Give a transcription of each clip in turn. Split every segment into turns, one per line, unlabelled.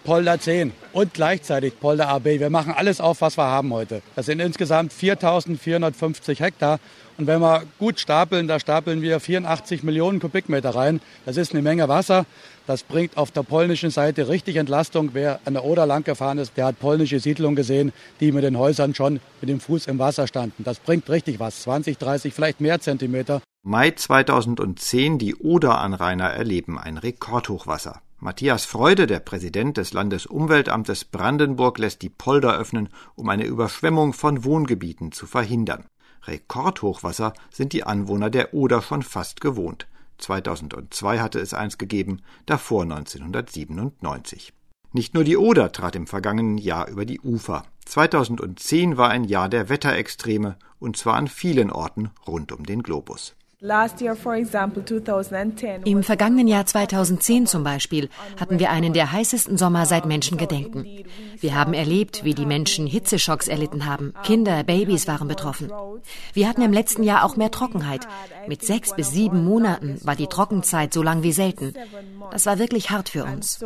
Polder 10 und gleichzeitig Polder AB. Wir machen alles auf, was wir haben heute. Das sind insgesamt 4.450 Hektar. Und wenn wir gut stapeln, da stapeln wir 84 Millionen Kubikmeter rein. Das ist eine Menge Wasser. Das bringt auf der polnischen Seite richtig Entlastung. Wer an der Oder lang gefahren ist, der hat polnische Siedlungen gesehen, die mit den Häusern schon mit dem Fuß im Wasser standen. Das bringt richtig was, 20, 30, vielleicht mehr Zentimeter.
Mai 2010, die Oderanrainer erleben ein Rekordhochwasser. Matthias Freude, der Präsident des Landesumweltamtes Brandenburg, lässt die Polder öffnen, um eine Überschwemmung von Wohngebieten zu verhindern. Rekordhochwasser sind die Anwohner der Oder schon fast gewohnt. 2002 hatte es eins gegeben, davor 1997. Nicht nur die Oder trat im vergangenen Jahr über die Ufer. 2010 war ein Jahr der Wetterextreme, und zwar an vielen Orten rund um den Globus.
Im vergangenen Jahr 2010 zum Beispiel hatten wir einen der heißesten Sommer seit Menschengedenken. Wir haben erlebt, wie die Menschen Hitzeschocks erlitten haben. Kinder, Babys waren betroffen. Wir hatten im letzten Jahr auch mehr Trockenheit. Mit 6 bis 7 Monaten war die Trockenzeit so lang wie selten. Das war wirklich hart für uns.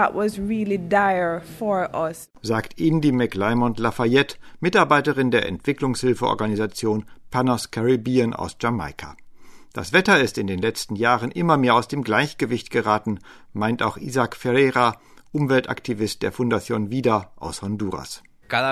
Sagt Indy McLymont-Lafayette, Mitarbeiterin der Entwicklungshilfeorganisation Panos Caribbean aus Jamaika. Das Wetter ist in den letzten Jahren immer mehr aus dem Gleichgewicht geraten, meint auch Isaac Ferreira, Umweltaktivist der Fundación Vida aus Honduras.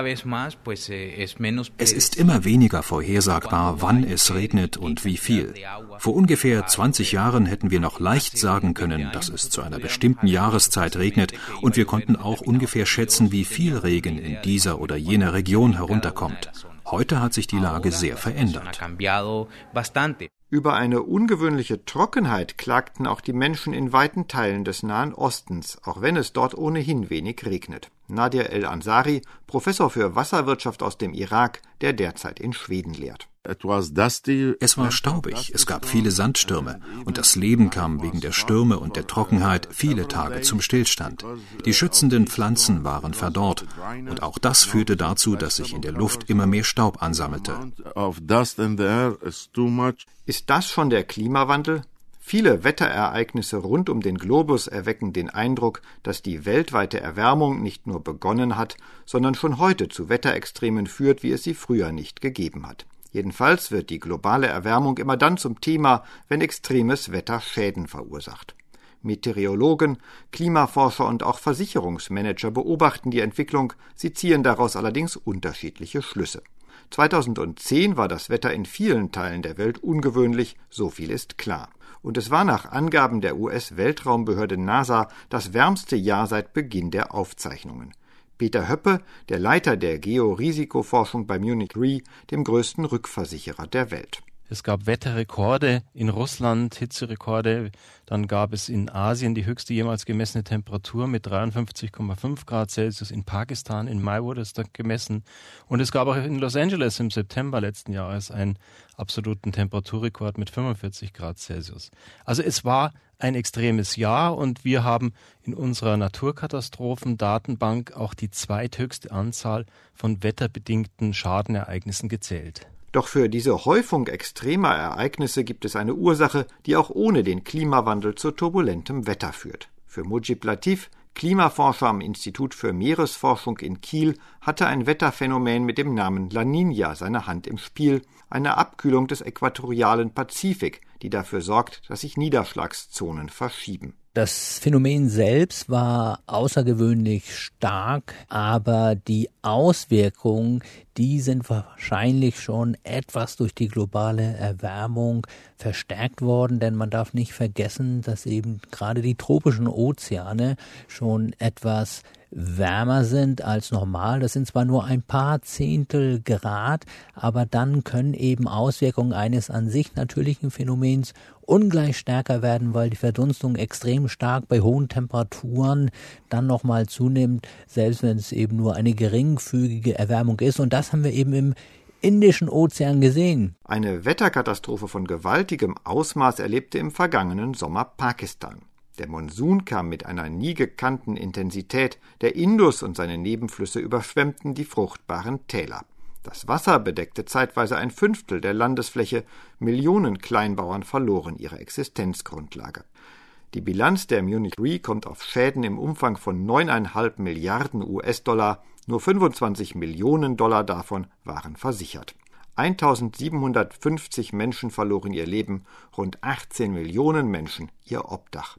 Es ist immer weniger vorhersagbar, wann es regnet und wie viel. Vor ungefähr 20 Jahren hätten wir noch leicht sagen können, dass es zu einer bestimmten Jahreszeit regnet, und wir konnten auch ungefähr schätzen, wie viel Regen in dieser oder jener Region herunterkommt. Heute hat sich die Lage sehr verändert.
Über eine ungewöhnliche Trockenheit klagten auch die Menschen in weiten Teilen des Nahen Ostens, auch wenn es dort ohnehin wenig regnet. Nadir El-Ansari, Professor für Wasserwirtschaft aus dem Irak, der derzeit in Schweden lehrt.
Es war staubig, es gab viele Sandstürme und das Leben kam wegen der Stürme und der Trockenheit viele Tage zum Stillstand. Die schützenden Pflanzen waren verdorrt und auch das führte dazu, dass sich in der Luft immer mehr Staub ansammelte.
Ist das schon der Klimawandel? Viele Wetterereignisse rund um den Globus erwecken den Eindruck, dass die weltweite Erwärmung nicht nur begonnen hat, sondern schon heute zu Wetterextremen führt, wie es sie früher nicht gegeben hat. Jedenfalls wird die globale Erwärmung immer dann zum Thema, wenn extremes Wetter Schäden verursacht. Meteorologen, Klimaforscher und auch Versicherungsmanager beobachten die Entwicklung, sie ziehen daraus allerdings unterschiedliche Schlüsse. 2010 war das Wetter in vielen Teilen der Welt ungewöhnlich, so viel ist klar. Und es war nach Angaben der US-Weltraumbehörde NASA das wärmste Jahr seit Beginn der Aufzeichnungen. Peter Höppe, der Leiter der Georisikoforschung bei Munich Re, dem größten Rückversicherer der Welt.
Es gab Wetterrekorde in Russland, Hitzerekorde. Dann gab es in Asien die höchste jemals gemessene Temperatur mit 53,5 Grad Celsius. In Pakistan, im Mai wurde es da gemessen. Und es gab auch in Los Angeles im September letzten Jahres einen absoluten Temperaturrekord mit 45 Grad Celsius. Also es war ein extremes Jahr und wir haben in unserer Naturkatastrophendatenbank auch die zweithöchste Anzahl von wetterbedingten Schadenereignissen gezählt.
Doch für diese Häufung extremer Ereignisse gibt es eine Ursache, die auch ohne den Klimawandel zu turbulentem Wetter führt. Für Mujib Latif, Klimaforscher am Institut für Meeresforschung in Kiel, hatte ein Wetterphänomen mit dem Namen La Niña seine Hand im Spiel, eine Abkühlung des äquatorialen Pazifik, die dafür sorgt, dass sich Niederschlagszonen verschieben.
Das Phänomen selbst war außergewöhnlich stark, aber die Auswirkungen, die sind wahrscheinlich schon etwas durch die globale Erwärmung verstärkt worden, denn man darf nicht vergessen, dass eben gerade die tropischen Ozeane schon etwas wärmer sind als normal. Das sind zwar nur ein paar Zehntel Grad, aber dann können eben Auswirkungen eines an sich natürlichen Phänomens ungleich stärker werden, weil die Verdunstung extrem stark bei hohen Temperaturen dann nochmal zunimmt, selbst wenn es eben nur eine geringfügige Erwärmung ist. Und das haben wir eben im Indischen Ozean gesehen.
Eine Wetterkatastrophe von gewaltigem Ausmaß erlebte im vergangenen Sommer Pakistan. Der Monsun kam mit einer nie gekannten Intensität, der Indus und seine Nebenflüsse überschwemmten die fruchtbaren Täler. Das Wasser bedeckte zeitweise 1/5 der Landesfläche, Millionen Kleinbauern verloren ihre Existenzgrundlage. Die Bilanz der Munich Re kommt auf Schäden im Umfang von 9,5 Milliarden US-Dollar. Nur 25 Millionen Dollar davon waren versichert. 1750 Menschen verloren ihr Leben, rund 18 Millionen Menschen ihr Obdach.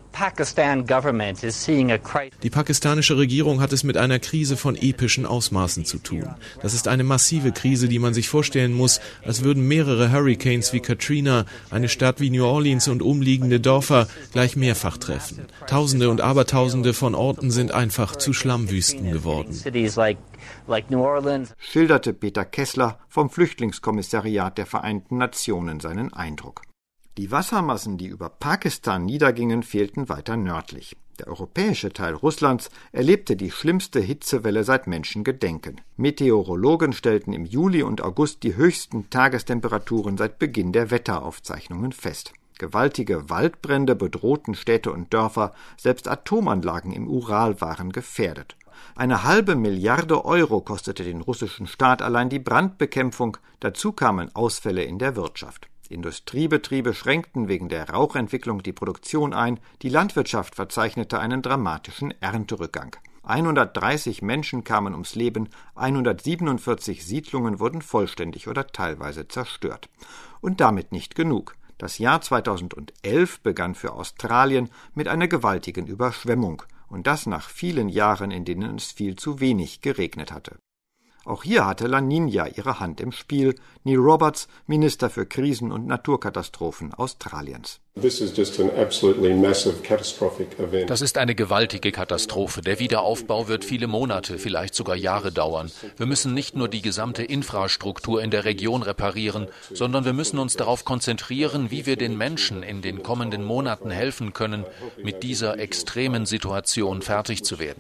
Die pakistanische Regierung hat es mit einer Krise von epischen Ausmaßen zu tun. Das ist eine massive Krise, die man sich vorstellen muss, als würden mehrere Hurricanes wie Katrina eine Stadt wie New Orleans und umliegende Dörfer gleich mehrfach treffen. Tausende und Abertausende von Orten sind einfach zu Schlammwüsten geworden.
Schilderte Peter Kessler vom Flüchtlingskommissariat der Vereinten Nationen seinen Eindruck. Die Wassermassen, die über Pakistan niedergingen, fehlten weiter nördlich. Der europäische Teil Russlands erlebte die schlimmste Hitzewelle seit Menschengedenken. Meteorologen stellten im Juli und August die höchsten Tagestemperaturen seit Beginn der Wetteraufzeichnungen fest. Gewaltige Waldbrände bedrohten Städte und Dörfer, selbst Atomanlagen im Ural waren gefährdet. 1,5 Milliarde Euro kostete den russischen Staat allein die Brandbekämpfung, dazu kamen Ausfälle in der Wirtschaft. Industriebetriebe schränkten wegen der Rauchentwicklung die Produktion ein, die Landwirtschaft verzeichnete einen dramatischen Ernterückgang. 130 Menschen kamen ums Leben, 147 Siedlungen wurden vollständig oder teilweise zerstört. Und damit nicht genug. Das Jahr 2011 begann für Australien mit einer gewaltigen Überschwemmung, und das nach vielen Jahren, in denen es viel zu wenig geregnet hatte. Auch hier hatte La Niña ihre Hand im Spiel. Neil Roberts, Minister für Krisen- und Naturkatastrophen Australiens.
Das ist eine gewaltige Katastrophe. Der Wiederaufbau wird viele Monate, vielleicht sogar Jahre dauern. Wir müssen nicht nur die gesamte Infrastruktur in der Region reparieren, sondern wir müssen uns darauf konzentrieren, wie wir den Menschen in den kommenden Monaten helfen können, mit dieser extremen Situation fertig zu werden.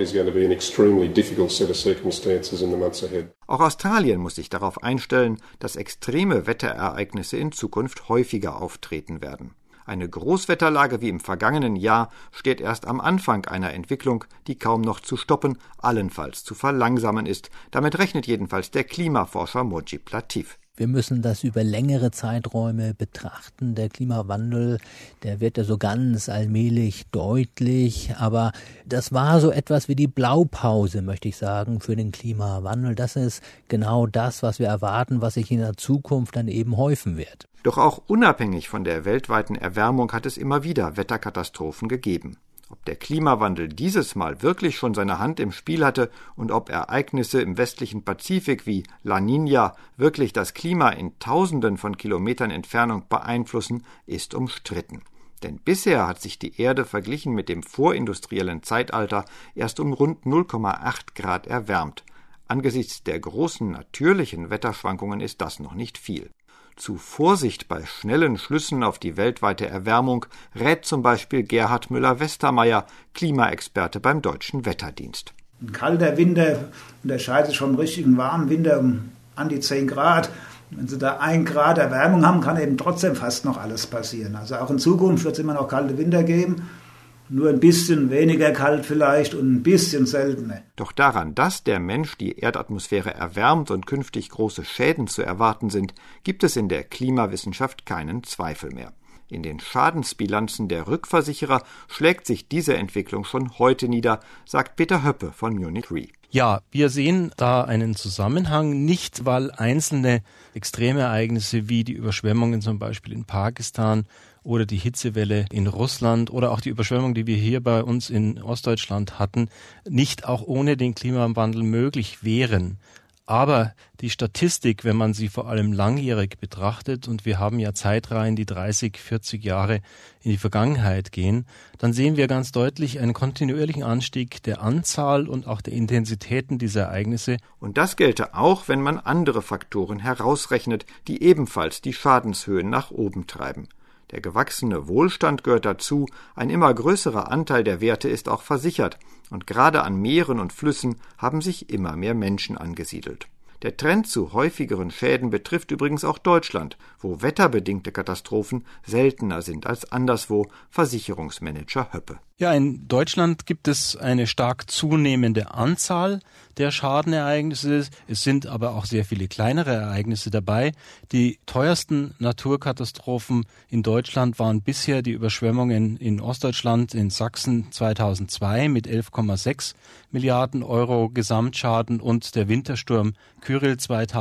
Auch Australien muss sich darauf einstellen, dass extreme Wetterereignisse in Zukunft häufiger auftreten werden. Eine Großwetterlage wie im vergangenen Jahr steht erst am Anfang einer Entwicklung, die kaum noch zu stoppen, allenfalls zu verlangsamen ist. Damit rechnet jedenfalls der Klimaforscher Mojib Latif.
Wir müssen das über längere Zeiträume betrachten. Der Klimawandel, der wird ja so ganz allmählich deutlich. Aber das war so etwas wie die Blaupause, möchte ich sagen, für den Klimawandel. Das ist genau das, was wir erwarten, was sich in der Zukunft dann eben häufen wird.
Doch auch unabhängig von der weltweiten Erwärmung hat es immer wieder Wetterkatastrophen gegeben. Ob der Klimawandel dieses Mal wirklich schon seine Hand im Spiel hatte und ob Ereignisse im westlichen Pazifik wie La Niña wirklich das Klima in Tausenden von Kilometern Entfernung beeinflussen, ist umstritten. Denn bisher hat sich die Erde verglichen mit dem vorindustriellen Zeitalter erst um rund 0,8 Grad erwärmt. Angesichts der großen natürlichen Wetterschwankungen ist das noch nicht viel. Zu Vorsicht bei schnellen Schlüssen auf die weltweite Erwärmung rät zum Beispiel Gerhard Müller-Westermeier, Klimaexperte beim Deutschen Wetterdienst.
Ein kalter Winter unterscheidet sich vom richtigen warmen Winter um an die 10 Grad. Wenn Sie da 1 Grad Erwärmung haben, kann eben trotzdem fast noch alles passieren. Also auch in Zukunft wird es immer noch kalte Winter geben. Nur ein bisschen weniger kalt vielleicht und ein bisschen seltener.
Doch daran, dass der Mensch die Erdatmosphäre erwärmt und künftig große Schäden zu erwarten sind, gibt es in der Klimawissenschaft keinen Zweifel mehr. In den Schadensbilanzen der Rückversicherer schlägt sich diese Entwicklung schon heute nieder, sagt Peter Höppe von Munich Re.
Ja, wir sehen da einen Zusammenhang, nicht weil einzelne Extremereignisse wie die Überschwemmungen zum Beispiel in Pakistan oder die Hitzewelle in Russland oder auch die Überschwemmung, die wir hier bei uns in Ostdeutschland hatten, nicht auch ohne den Klimawandel möglich wären. Aber die Statistik, wenn man sie vor allem langjährig betrachtet, und wir haben ja Zeitreihen, die 30, 40 Jahre in die Vergangenheit gehen, dann sehen wir ganz deutlich einen kontinuierlichen Anstieg der Anzahl und auch der Intensitäten dieser Ereignisse.
Und das gelte auch, wenn man andere Faktoren herausrechnet, die ebenfalls die Schadenshöhen nach oben treiben. Der gewachsene Wohlstand gehört dazu, ein immer größerer Anteil der Werte ist auch versichert, und gerade an Meeren und Flüssen haben sich immer mehr Menschen angesiedelt. Der Trend zu häufigeren Schäden betrifft übrigens auch Deutschland, wo wetterbedingte Katastrophen seltener sind als anderswo, Versicherungsmanager Höppe.
Ja, in Deutschland gibt es eine stark zunehmende Anzahl der Schadenereignisse. Es sind aber auch sehr viele kleinere Ereignisse dabei. Die teuersten Naturkatastrophen in Deutschland waren bisher die Überschwemmungen in Ostdeutschland, in Sachsen 2002 mit 11,6 Milliarden Euro Gesamtschaden und der Wintersturm Kyrill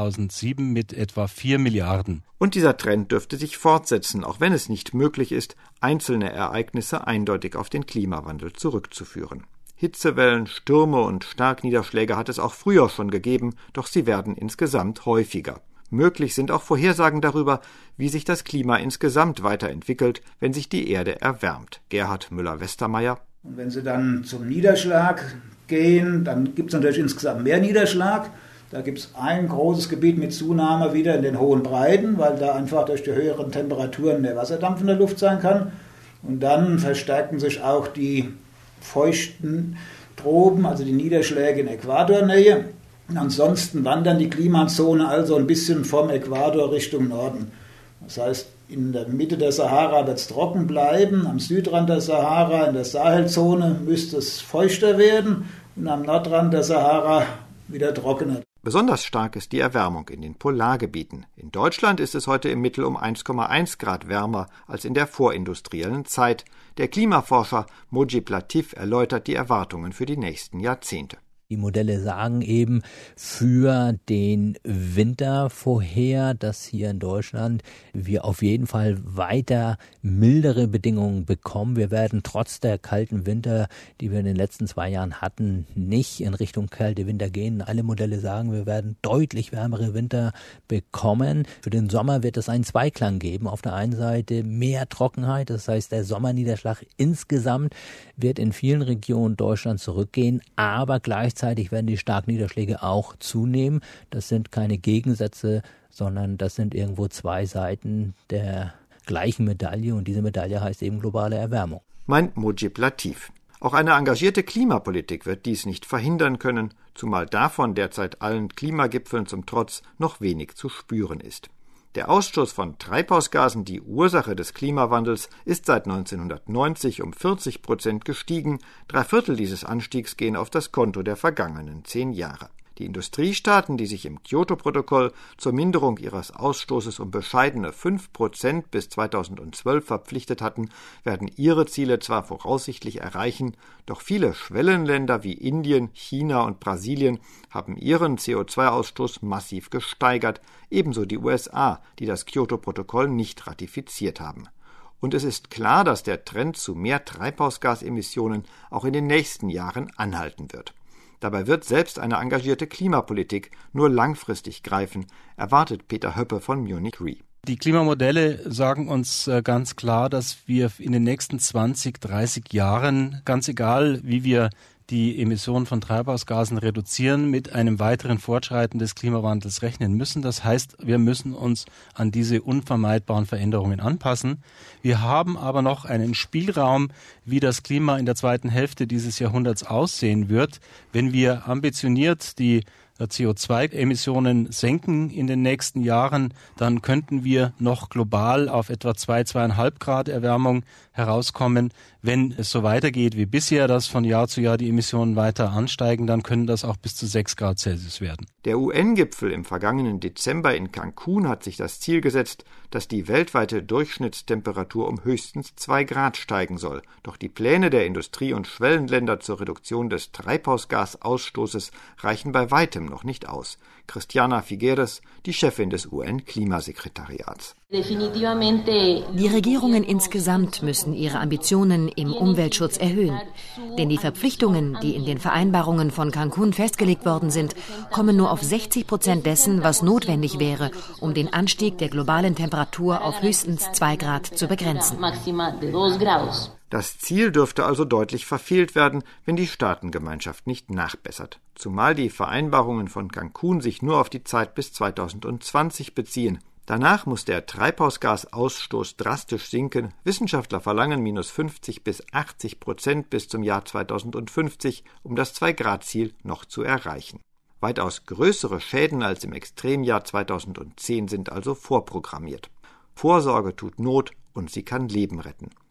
2007 mit etwa 4 Milliarden.
Und dieser Trend dürfte sich fortsetzen, auch wenn es nicht möglich ist, einzelne Ereignisse eindeutig auf den Klimawandel zurückzuführen. Hitzewellen, Stürme und Starkniederschläge hat es auch früher schon gegeben, doch sie werden insgesamt häufiger. Möglich sind auch Vorhersagen darüber, wie sich das Klima insgesamt weiterentwickelt, wenn sich die Erde erwärmt. Gerhard Müller-Westermeier.
Und wenn Sie dann zum Niederschlag gehen, dann gibt es natürlich insgesamt mehr Niederschlag. Da gibt es ein großes Gebiet mit Zunahme wieder in den hohen Breiten, weil da einfach durch die höheren Temperaturen mehr Wasserdampf in der Luft sein kann. Und dann verstärken sich auch die feuchten Tropen, also die Niederschläge in Äquatornähe. Und ansonsten wandern die Klimazone also ein bisschen vom Äquator Richtung Norden. Das heißt, in der Mitte der Sahara wird es trocken bleiben, am Südrand der Sahara, in der Sahelzone müsste es feuchter werden und am Nordrand der Sahara wieder trockener.
Besonders stark ist die Erwärmung in den Polargebieten. In Deutschland ist es heute im Mittel um 1,1 Grad wärmer als in der vorindustriellen Zeit. Der Klimaforscher Mojib Latif erläutert die Erwartungen für die nächsten Jahrzehnte.
Die Modelle sagen eben für den Winter vorher, dass hier in Deutschland wir auf jeden Fall weiter mildere Bedingungen bekommen. Wir werden trotz der kalten Winter, die wir in den letzten 2 Jahren hatten, nicht in Richtung kalte Winter gehen. Alle Modelle sagen, wir werden deutlich wärmere Winter bekommen. Für den Sommer wird es einen Zweiklang geben. Auf der einen Seite mehr Trockenheit, das heißt, der Sommerniederschlag insgesamt wird in vielen Regionen Deutschlands zurückgehen, aber gleichzeitig werden die Starkniederschläge auch zunehmen. Das sind keine Gegensätze, sondern das sind irgendwo 2 Seiten der gleichen Medaille und diese Medaille heißt eben globale Erwärmung.
Meint Mojib Latif. Auch eine engagierte Klimapolitik wird dies nicht verhindern können, zumal davon derzeit allen Klimagipfeln zum Trotz noch wenig zu spüren ist. Der Ausstoß von Treibhausgasen, die Ursache des Klimawandels, ist seit 1990 um 40% gestiegen. 3/4 dieses Anstiegs gehen auf das Konto der vergangenen 10 Jahre. Die Industriestaaten, die sich im Kyoto-Protokoll zur Minderung ihres Ausstoßes um bescheidene 5% bis 2012 verpflichtet hatten, werden ihre Ziele zwar voraussichtlich erreichen, doch viele Schwellenländer wie Indien, China und Brasilien haben ihren CO2-Ausstoß massiv gesteigert, ebenso die USA, die das Kyoto-Protokoll nicht ratifiziert haben. Und es ist klar, dass der Trend zu mehr Treibhausgasemissionen auch in den nächsten Jahren anhalten wird. Dabei wird selbst eine engagierte Klimapolitik nur langfristig greifen, erwartet Peter Höppe von Munich Re.
Die Klimamodelle sagen uns ganz klar, dass wir in den nächsten 20, 30 Jahren, ganz egal wie wir die Emissionen von Treibhausgasen reduzieren, mit einem weiteren Fortschreiten des Klimawandels rechnen müssen. Das heißt, wir müssen uns an diese unvermeidbaren Veränderungen anpassen. Wir haben aber noch einen Spielraum, wie das Klima in der zweiten Hälfte dieses Jahrhunderts aussehen wird, wenn wir ambitioniert die CO2-Emissionen senken in den nächsten Jahren, dann könnten wir noch global auf etwa 2,5 Grad Erwärmung herauskommen. Wenn es so weitergeht wie bisher, dass von Jahr zu Jahr die Emissionen weiter ansteigen, dann können das auch bis zu 6 Grad Celsius werden.
Der UN-Gipfel im vergangenen Dezember in Cancun hat sich das Ziel gesetzt, dass die weltweite Durchschnittstemperatur um höchstens 2 Grad steigen soll. Doch die Pläne der Industrie- und Schwellenländer zur Reduktion des Treibhausgasausstoßes reichen bei weitem noch nicht aus. Christiana Figueres, die Chefin des UN-Klimasekretariats.
Die Regierungen insgesamt müssen ihre Ambitionen im Umweltschutz erhöhen. Denn die Verpflichtungen, die in den Vereinbarungen von Cancun festgelegt worden sind, kommen nur auf 60% dessen, was notwendig wäre, um den Anstieg der globalen Temperatur auf höchstens 2 Grad zu begrenzen.
Das Ziel dürfte also deutlich verfehlt werden, wenn die Staatengemeinschaft nicht nachbessert. Zumal die Vereinbarungen von Cancun sich nur auf die Zeit bis 2020 beziehen. Danach muss der Treibhausgasausstoß drastisch sinken. Wissenschaftler verlangen -50 bis 80% bis zum Jahr 2050, um das 2-Grad-Ziel noch zu erreichen. Weitaus größere Schäden als im Extremjahr 2010 sind also vorprogrammiert. Vorsorge tut Not und sie kann Leben retten.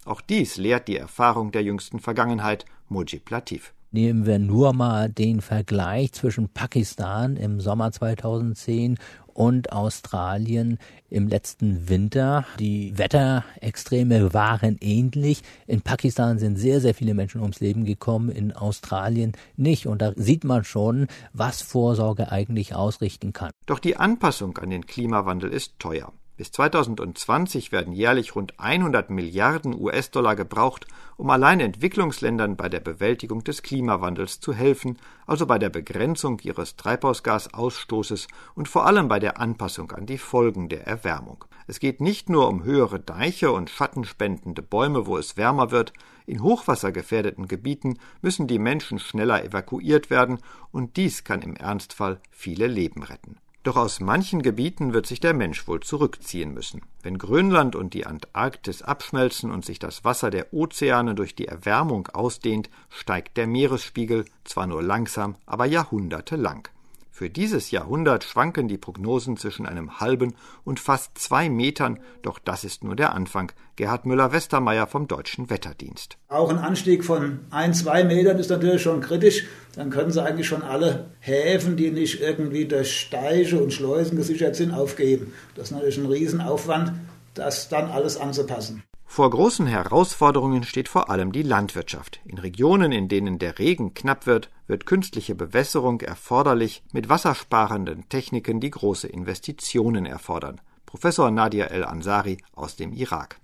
Auch dies lehrt die Erfahrung der jüngsten Vergangenheit, Mujib Latif.
Nehmen wir nur mal den Vergleich zwischen Pakistan im Sommer 2010 und Australien im letzten Winter. Die Wetterextreme waren ähnlich. In Pakistan sind sehr, sehr viele Menschen ums Leben gekommen, in Australien nicht. Und da sieht man schon, was Vorsorge eigentlich ausrichten kann.
Doch die Anpassung an den Klimawandel ist teuer. Bis 2020 werden jährlich rund 100 Milliarden US-Dollar gebraucht, um allein Entwicklungsländern bei der Bewältigung des Klimawandels zu helfen, also bei der Begrenzung ihres Treibhausgasausstoßes und vor allem bei der Anpassung an die Folgen der Erwärmung. Es geht nicht nur um höhere Deiche und schattenspendende Bäume, wo es wärmer wird. In hochwassergefährdeten Gebieten müssen die Menschen schneller evakuiert werden und dies kann im Ernstfall viele Leben retten. Doch aus manchen Gebieten wird sich der Mensch wohl zurückziehen müssen. Wenn Grönland und die Antarktis abschmelzen und sich das Wasser der Ozeane durch die Erwärmung ausdehnt, steigt der Meeresspiegel, zwar nur langsam, aber jahrhundertelang. Für dieses Jahrhundert schwanken die Prognosen zwischen einem halben und fast 2 Metern, doch das ist nur der Anfang. Gerhard Müller-Westermeier vom Deutschen Wetterdienst.
Auch ein Anstieg von 1-2 Metern ist natürlich schon kritisch. Dann können Sie eigentlich schon alle Häfen, die nicht irgendwie durch Steiche und Schleusen gesichert sind, aufgeben. Das ist natürlich ein Riesenaufwand, das dann alles anzupassen.
Vor großen Herausforderungen steht vor allem die Landwirtschaft. In Regionen, in denen der Regen knapp wird, wird künstliche Bewässerung erforderlich, mit wassersparenden Techniken, die große Investitionen erfordern. Professor Nadia El-Ansari aus dem Irak.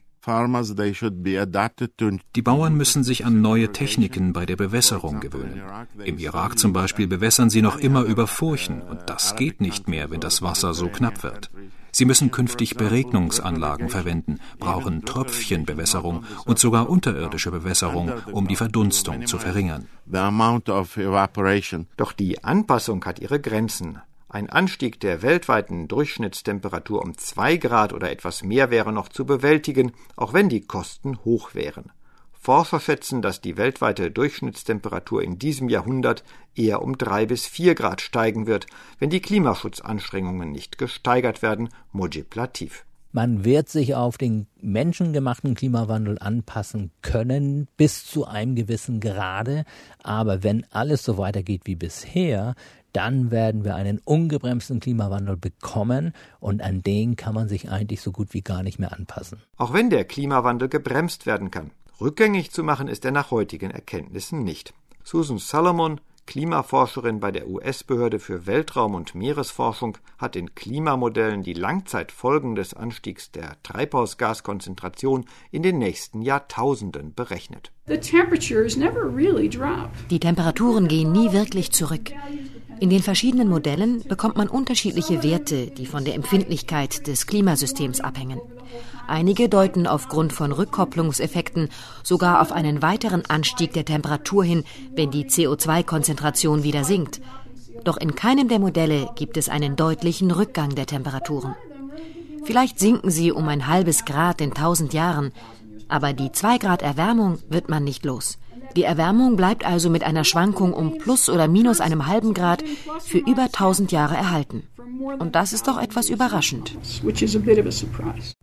Die Bauern müssen sich an neue Techniken bei der Bewässerung gewöhnen. Im Irak zum Beispiel bewässern sie noch immer über Furchen und das geht nicht mehr, wenn das Wasser so knapp wird. Sie müssen künftig Beregnungsanlagen verwenden, brauchen Tröpfchenbewässerung und sogar unterirdische Bewässerung, um die Verdunstung zu verringern.
Doch die Anpassung hat ihre Grenzen. Ein Anstieg der weltweiten Durchschnittstemperatur um 2 Grad oder etwas mehr wäre noch zu bewältigen, auch wenn die Kosten hoch wären. Forscher schätzen, dass die weltweite Durchschnittstemperatur in diesem Jahrhundert eher um 3 bis 4 Grad steigen wird, wenn die Klimaschutzanstrengungen nicht gesteigert werden, Mujib Latif.
Man wird sich auf den menschengemachten Klimawandel anpassen können, bis zu einem gewissen Grade. Aber wenn alles so weitergeht wie bisher, dann werden wir einen ungebremsten Klimawandel bekommen und an den kann man sich eigentlich so gut wie gar nicht mehr anpassen.
Auch wenn der Klimawandel gebremst werden kann, rückgängig zu machen ist er nach heutigen Erkenntnissen nicht. Susan Solomon, Klimaforscherin bei der US-Behörde für Weltraum- und Meeresforschung, hat in Klimamodellen die Langzeitfolgen des Anstiegs der Treibhausgaskonzentration in den nächsten Jahrtausenden berechnet.
Die Temperaturen gehen nie wirklich zurück. In den verschiedenen Modellen bekommt man unterschiedliche Werte, die von der Empfindlichkeit des Klimasystems abhängen. Einige deuten aufgrund von Rückkopplungseffekten sogar auf einen weiteren Anstieg der Temperatur hin, wenn die CO2-Konzentration wieder sinkt. Doch in keinem der Modelle gibt es einen deutlichen Rückgang der Temperaturen. Vielleicht sinken sie um ein halbes Grad in 1000 Jahren, aber die 2 Grad Erwärmung wird man nicht los. Die Erwärmung bleibt also mit einer Schwankung um plus oder minus einem halben Grad für über 1000 Jahre erhalten. Und das ist doch etwas überraschend.